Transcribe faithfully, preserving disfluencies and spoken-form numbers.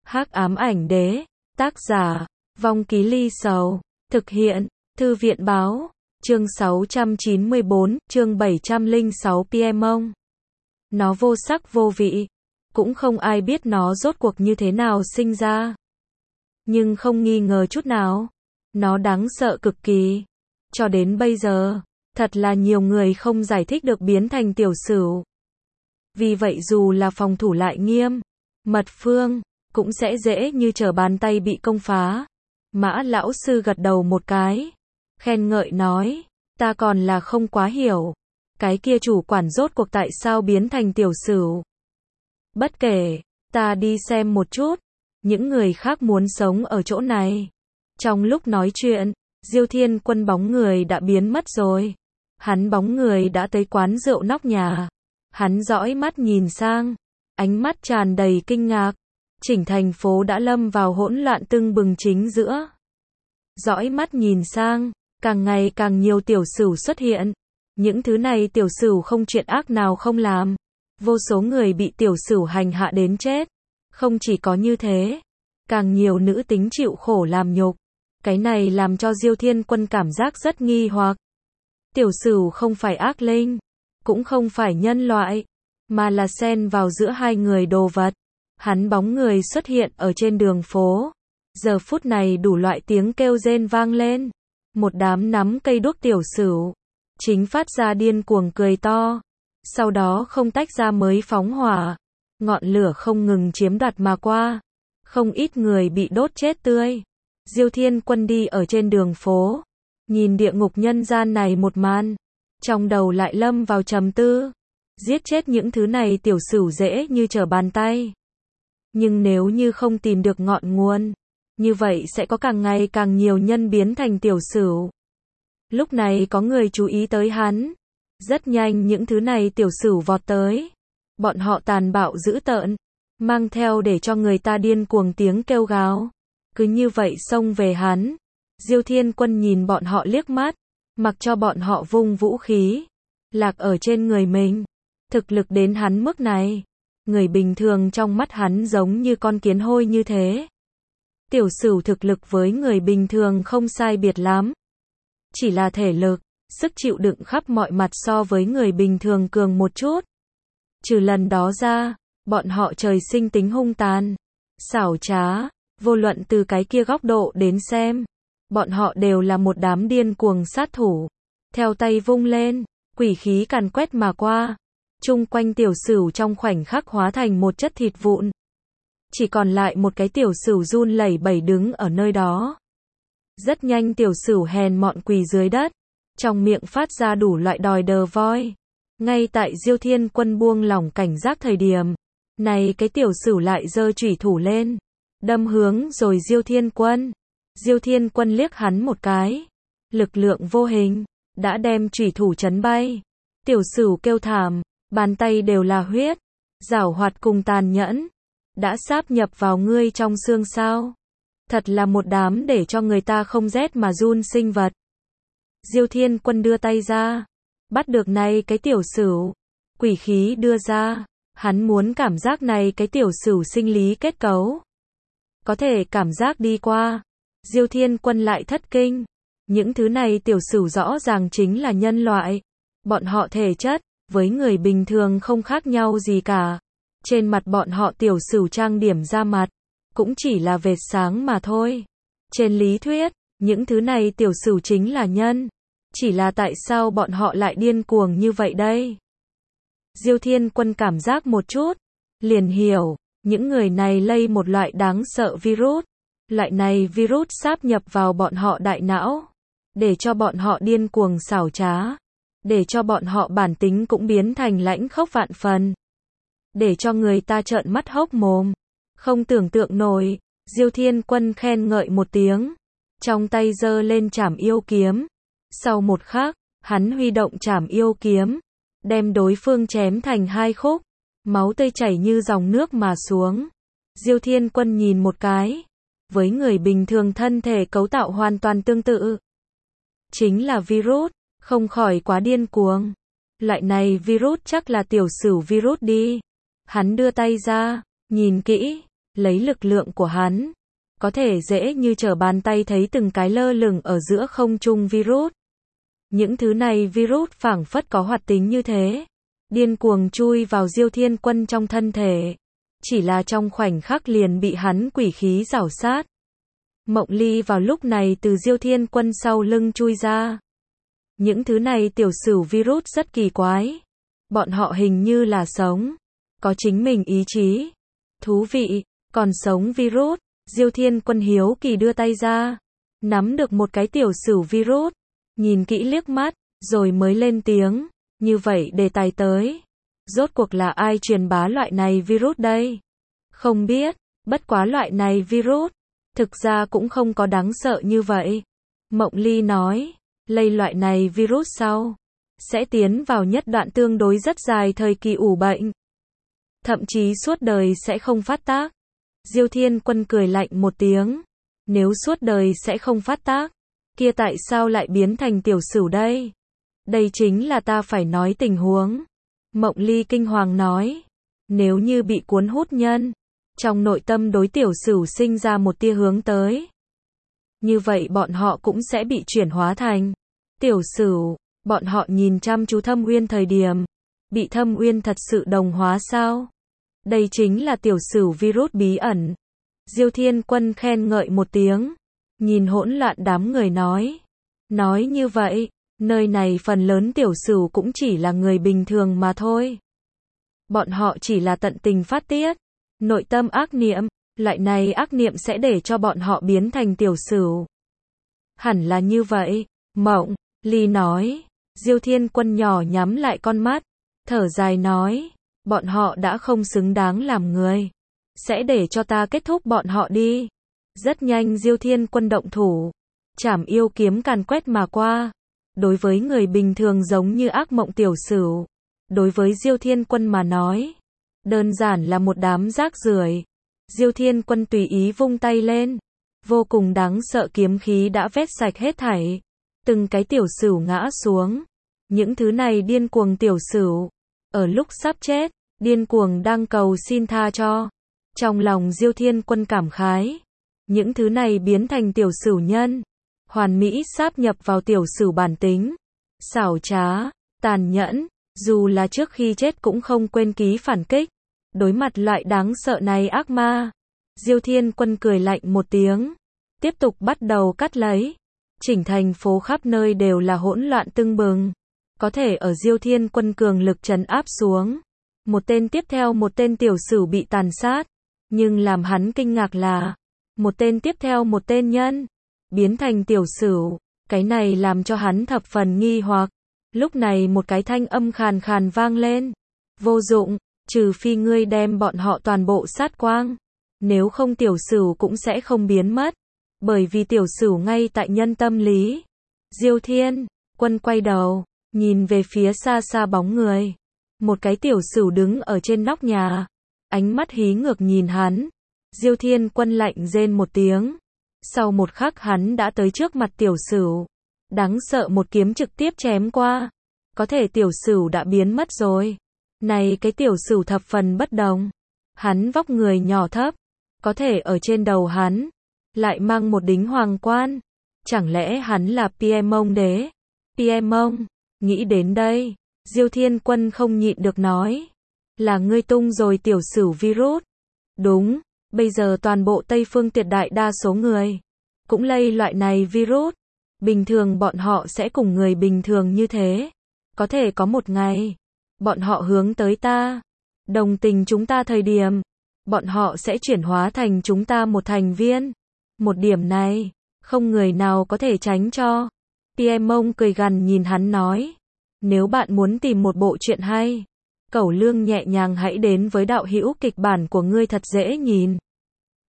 Hắc ám ảnh đế, tác giả, Vong Ký Ly Sầu, thực hiện, Thư viện báo, chương sáu trăm chín mươi bốn, chương bảy trăm lẻ sáu Piemont. Nó vô sắc vô vị, cũng không ai biết nó rốt cuộc như thế nào sinh ra. Nhưng không nghi ngờ chút nào, nó đáng sợ cực kỳ. Cho đến bây giờ, thật là nhiều người không giải thích được biến thành tiểu sửu. Vì vậy dù là phòng thủ lại nghiêm, mật phương, cũng sẽ dễ như trở bàn tay bị công phá. Mã lão sư gật đầu một cái, khen ngợi nói, ta còn là không quá hiểu, cái kia chủ quản rốt cuộc tại sao biến thành tiểu sửu. Bất kể, ta đi xem một chút, những người khác muốn sống ở chỗ này. Trong lúc nói chuyện, Diêu Thiên Quân bóng người đã biến mất rồi. Hắn bóng người đã tới quán rượu nóc nhà. Hắn dõi mắt nhìn sang, ánh mắt tràn đầy kinh ngạc. Chỉnh thành phố đã lâm vào hỗn loạn tưng bừng chính giữa. Dõi mắt nhìn sang, càng ngày càng nhiều tiểu sửu xuất hiện. Những thứ này tiểu sửu không chuyện ác nào không làm. Vô số người bị tiểu sửu hành hạ đến chết. Không chỉ có như thế, càng nhiều nữ tính chịu khổ làm nhục. Cái này làm cho Diêu Thiên Quân cảm giác rất nghi hoặc. Tiểu sửu không phải ác linh, cũng không phải nhân loại, mà là xen vào giữa hai người đồ vật. Hắn bóng người xuất hiện ở trên đường phố. Giờ phút này đủ loại tiếng kêu rên vang lên. Một đám nắm cây đuốc tiểu sửu, chính phát ra điên cuồng cười to. Sau đó không tách ra mới phóng hỏa. Ngọn lửa không ngừng chiếm đoạt mà qua. Không ít người bị đốt chết tươi. Diêu Thiên Quân đi ở trên đường phố, nhìn địa ngục nhân gian này một màn, trong đầu lại lâm vào trầm tư. Giết chết những thứ này tiểu sửu dễ như trở bàn tay. Nhưng nếu như không tìm được ngọn nguồn, như vậy sẽ có càng ngày càng nhiều nhân biến thành tiểu sửu. Lúc này có người chú ý tới hắn. Rất nhanh những thứ này tiểu sửu vọt tới. Bọn họ tàn bạo dữ tợn, mang theo để cho người ta điên cuồng tiếng kêu gào. Cứ như vậy xông về hắn. Diêu Thiên Quân nhìn bọn họ liếc mắt, mặc cho bọn họ vung vũ khí, lạc ở trên người mình. Thực lực đến hắn mức này, người bình thường trong mắt hắn giống như con kiến hôi như thế. Tiểu sửu thực lực với người bình thường không sai biệt lắm. Chỉ là thể lực, sức chịu đựng khắp mọi mặt so với người bình thường cường một chút. Trừ lần đó ra, bọn họ trời sinh tính hung tàn, xảo trá. Vô luận từ cái kia góc độ đến xem, bọn họ đều là một đám điên cuồng sát thủ. Theo tay vung lên, quỷ khí càn quét mà qua. Chung quanh tiểu sửu trong khoảnh khắc hóa thành một chất thịt vụn. Chỉ còn lại một cái tiểu sửu run lẩy bẩy đứng ở nơi đó. Rất nhanh tiểu sửu hèn mọn quỳ dưới đất, trong miệng phát ra đủ loại đòi đờ voi. Ngay tại Diêu Thiên Quân buông lỏng cảnh giác thời điểm, này cái tiểu sửu lại giơ chủy thủ lên, đâm hướng rồi Diêu Thiên Quân. Diêu Thiên Quân liếc hắn một cái, lực lượng vô hình đã đem chủy thủ chấn bay. Tiểu sửu kêu thảm, bàn tay đều là huyết, giảo hoạt cùng tàn nhẫn, đã sáp nhập vào ngươi trong xương sao? Thật là một đám để cho người ta không rét mà run sinh vật. Diêu Thiên Quân đưa tay ra, bắt được này cái tiểu sửu, quỷ khí đưa ra, hắn muốn cảm giác này cái tiểu sửu sinh lý kết cấu. Có thể cảm giác đi qua. Diêu Thiên Quân lại thất kinh. Những thứ này tiểu sửu rõ ràng chính là nhân loại. Bọn họ thể chất, với người bình thường không khác nhau gì cả. Trên mặt bọn họ tiểu sửu trang điểm ra mặt, cũng chỉ là vệt sáng mà thôi. Trên lý thuyết, những thứ này tiểu sửu chính là nhân. Chỉ là tại sao bọn họ lại điên cuồng như vậy đây? Diêu Thiên Quân cảm giác một chút, liền hiểu. Những người này lây một loại đáng sợ virus. Loại này virus sáp nhập vào bọn họ đại não, để cho bọn họ điên cuồng xảo trá, để cho bọn họ bản tính cũng biến thành lãnh khốc vạn phần, để cho người ta trợn mắt hốc mồm, không tưởng tượng nổi. Diêu Thiên Quân khen ngợi một tiếng, trong tay giơ lên trảm yêu kiếm. Sau một khắc, hắn huy động trảm yêu kiếm, đem đối phương chém thành hai khúc. Máu tươi chảy như dòng nước mà xuống. Diêu Thiên Quân nhìn một cái. Với người bình thường thân thể cấu tạo hoàn toàn tương tự. Chính là virus, không khỏi quá điên cuồng. Loại này virus chắc là tiểu sửu virus đi. Hắn đưa tay ra, nhìn kỹ, lấy lực lượng của hắn, có thể dễ như trở bàn tay thấy từng cái lơ lửng ở giữa không trung virus. Những thứ này virus phảng phất có hoạt tính như thế, điên cuồng chui vào Diêu Thiên Quân trong thân thể. Chỉ là trong khoảnh khắc liền bị hắn quỷ khí rảo sát. Mộng Ly vào lúc này từ Diêu Thiên Quân sau lưng chui ra. Những thứ này tiểu sửu virus rất kỳ quái. Bọn họ hình như là sống, có chính mình ý chí. Thú vị, còn sống virus. Diêu Thiên Quân hiếu kỳ đưa tay ra, nắm được một cái tiểu sửu virus, nhìn kỹ liếc mắt, rồi mới lên tiếng. Như vậy đề tài tới. Rốt cuộc là ai truyền bá loại này virus đây? Không biết, bất quá loại này virus, thực ra cũng không có đáng sợ như vậy. Mộng Ly nói, lây loại này virus sau, sẽ tiến vào nhất đoạn tương đối rất dài thời kỳ ủ bệnh. Thậm chí suốt đời sẽ không phát tác. Diêu Thiên Quân cười lạnh một tiếng. Nếu suốt đời sẽ không phát tác, kia tại sao lại biến thành tiểu sửu đây? Đây chính là ta phải nói tình huống. Mộng Ly kinh hoàng nói, nếu như bị cuốn hút nhân, trong nội tâm đối tiểu sửu sinh ra một tia hướng tới. Như vậy bọn họ cũng sẽ bị chuyển hóa thành tiểu sửu. Bọn họ nhìn chăm chú Thâm Uyên thời điểm, bị Thâm Uyên thật sự đồng hóa sao? Đây chính là tiểu sửu virus bí ẩn. Diêu Thiên Quân khen ngợi một tiếng, nhìn hỗn loạn đám người nói. Nói như vậy, nơi này phần lớn tiểu sửu cũng chỉ là người bình thường mà thôi. Bọn họ chỉ là tận tình phát tiết, nội tâm ác niệm, loại này ác niệm sẽ để cho bọn họ biến thành tiểu sửu. Hẳn là như vậy, Mộng Ly nói. Diêu Thiên Quân nhỏ nhắm lại con mắt, thở dài nói, bọn họ đã không xứng đáng làm người. Sẽ để cho ta kết thúc bọn họ đi. Rất nhanh Diêu Thiên Quân động thủ, trảm yêu kiếm càn quét mà qua. Đối với người bình thường giống như ác mộng tiểu sửu, đối với Diêu Thiên Quân mà nói, đơn giản là một đám rác rưởi. Diêu Thiên Quân tùy ý vung tay lên, vô cùng đáng sợ kiếm khí đã vét sạch hết thảy. Từng cái tiểu sửu ngã xuống. Những thứ này điên cuồng tiểu sửu, ở lúc sắp chết, điên cuồng đang cầu xin tha cho. Trong lòng Diêu Thiên Quân cảm khái, những thứ này biến thành tiểu sửu nhân, hoàn mỹ sáp nhập vào tiểu sửu bản tính, xảo trá, tàn nhẫn, dù là trước khi chết cũng không quên ký phản kích. Đối mặt loại đáng sợ này ác ma, Diêu Thiên Quân cười lạnh một tiếng, tiếp tục bắt đầu cắt lấy. Chỉnh thành phố khắp nơi đều là hỗn loạn tưng bừng. Có thể ở Diêu Thiên Quân cường lực trấn áp xuống, một tên tiếp theo một tên tiểu sửu bị tàn sát. Nhưng làm hắn kinh ngạc là, một tên tiếp theo một tên nhân, biến thành tiểu sửu. Cái này làm cho hắn thập phần nghi hoặc. Lúc này một cái thanh âm khàn khàn vang lên. Vô dụng, trừ phi ngươi đem bọn họ toàn bộ sát quang. Nếu không tiểu sửu cũng sẽ không biến mất. Bởi vì tiểu sửu ngay tại nhân tâm lý. Diêu Thiên Quân quay đầu, nhìn về phía xa xa bóng người. Một cái tiểu sửu đứng ở trên nóc nhà, ánh mắt hí ngược nhìn hắn. Diêu Thiên Quân lạnh rên một tiếng. Sau một khắc hắn đã tới trước mặt tiểu sửu. Đáng sợ một kiếm trực tiếp chém qua. Có thể tiểu sửu đã biến mất rồi. Này cái tiểu sửu thập phần bất đồng. Hắn vóc người nhỏ thấp, có thể ở trên đầu hắn lại mang một đính hoàng quan. Chẳng lẽ hắn là Piemong đế? Piemong, nghĩ đến đây, Diêu Thiên Quân không nhịn được nói. Là ngươi tung rồi tiểu sửu virus. Đúng, bây giờ toàn bộ Tây Phương tuyệt đại đa số người cũng lây loại này virus. Bình thường bọn họ sẽ cùng người bình thường như thế. Có thể có một ngày, bọn họ hướng tới ta, đồng tình chúng ta thời điểm, bọn họ sẽ chuyển hóa thành chúng ta một thành viên. Một điểm này, không người nào có thể tránh cho. Piemong cười gằn nhìn hắn nói. Nếu bạn muốn tìm một bộ truyện hay, Cẩu Lương nhẹ nhàng hãy đến với đạo hữu kịch bản của ngươi thật dễ nhìn.